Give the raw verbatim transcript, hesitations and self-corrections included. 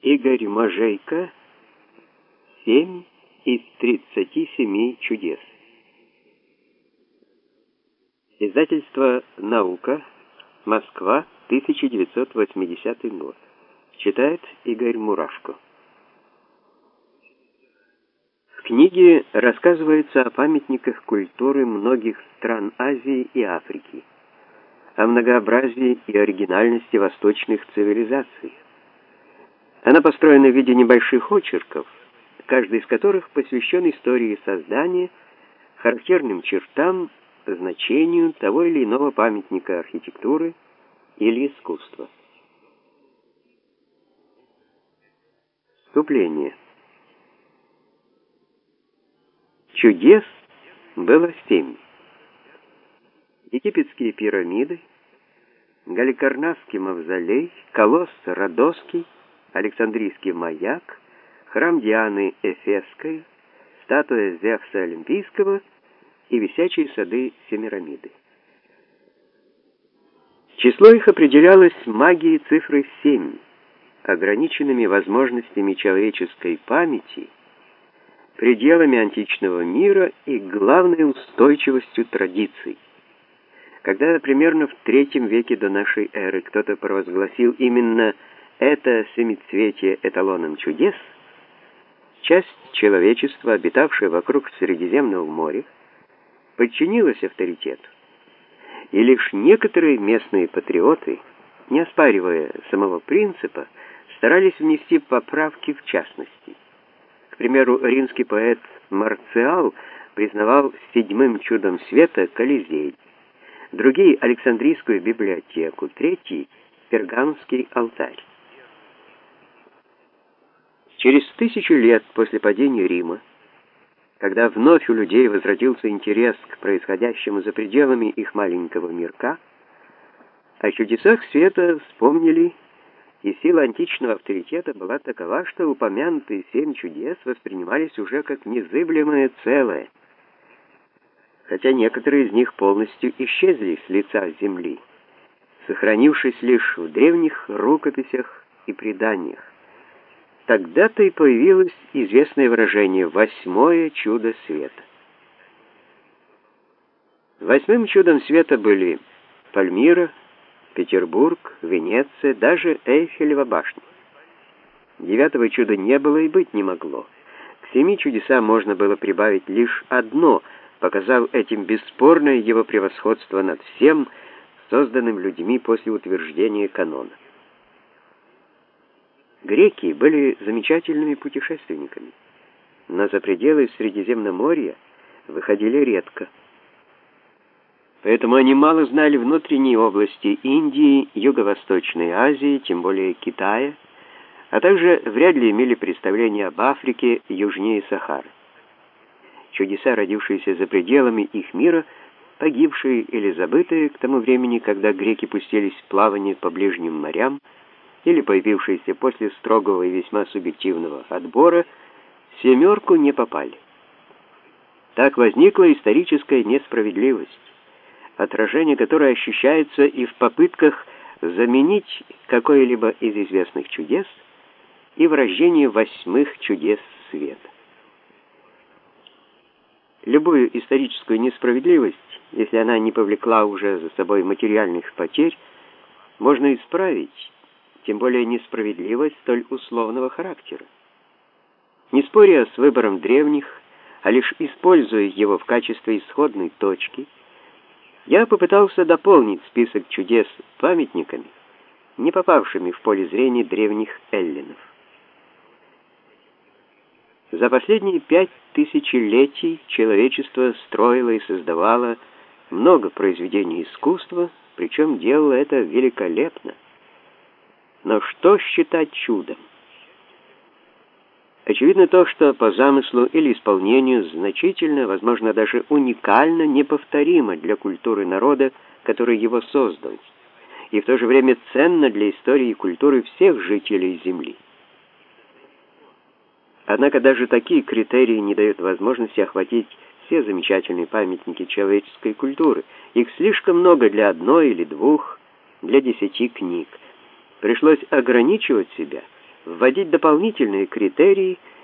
Игорь Можейко. Семь из тридцати семи чудес. Издательство «Наука», Москва, тысяча девятьсот восьмидесятый год. Читает Игорь Мурашко. В книге рассказывается о памятниках культуры многих стран Азии и Африки, о многообразии и оригинальности восточных цивилизаций. Она построена в виде небольших очерков, каждый из которых посвящен истории создания, характерным чертам, значению того или иного памятника архитектуры или искусства. Вступление. Чудес было семь. Египетские пирамиды, Галикарнасский мавзолей, колосс Родосский, Александрийский маяк, храм Дианы Эфесской, статуя Зевса Олимпийского и висячие сады Семирамиды. Число их определялось магией цифры семь, ограниченными возможностями человеческой памяти, пределами античного мира и главной устойчивостью традиций. Когда примерно в третьем веке до нашей эры кто-то провозгласил именно это семицветие эталоном чудес, часть человечества, обитавшая вокруг Средиземного моря, подчинилась авторитету, и лишь некоторые местные патриоты, не оспаривая самого принципа, старались внести поправки в частности. К примеру, римский поэт Марциал признавал седьмым чудом света Колизей, другие — Александрийскую библиотеку, третий — Пергамский алтарь. Через тысячу лет после падения Рима, когда вновь у людей возродился интерес к происходящему за пределами их маленького мирка, о чудесах света вспомнили, и сила античного авторитета была такова, что упомянутые семь чудес воспринимались уже как незыблемое целое, хотя некоторые из них полностью исчезли с лица земли, сохранившись лишь в древних рукописях и преданиях. Тогда-то и появилось известное выражение «восьмое чудо света». Восьмым чудом света были Пальмира, Петербург, Венеция, даже Эйфелева башня. Девятого чуда не было и быть не могло. К семи чудесам можно было прибавить лишь одно, показав этим бесспорное его превосходство над всем, созданным людьми после утверждения канона. Греки были замечательными путешественниками, но за пределы Средиземноморья выходили редко. Поэтому они мало знали внутренние области Индии, Юго-Восточной Азии, тем более Китая, а также вряд ли имели представление об Африке южнее Сахары. Чудеса, родившиеся за пределами их мира, погибшие или забытые к тому времени, когда греки пустились в плавание по ближним морям, или появившиеся после строгого и весьма субъективного отбора, в семерку не попали. Так возникла историческая несправедливость, отражение которой ощущается и в попытках заменить какое-либо из известных чудес и в рождении восьмых чудес света. Любую историческую несправедливость, если она не повлекла уже за собой материальных потерь, можно исправить, тем более несправедливость столь условного характера. Не споря с выбором древних, а лишь используя его в качестве исходной точки, я попытался дополнить список чудес памятниками, не попавшими в поле зрения древних эллинов. За последние пять тысячелетий человечество строило и создавало много произведений искусства, причем делало это великолепно. Но что считать чудом? Очевидно то, что по замыслу или исполнению значительно, возможно, даже уникально, неповторимо для культуры народа, который его создал, и в то же время ценно для истории и культуры всех жителей Земли. Однако даже такие критерии не дают возможности охватить все замечательные памятники человеческой культуры. Их слишком много для одной или двух, для десяти книг. Пришлось ограничивать себя вводить дополнительные критерии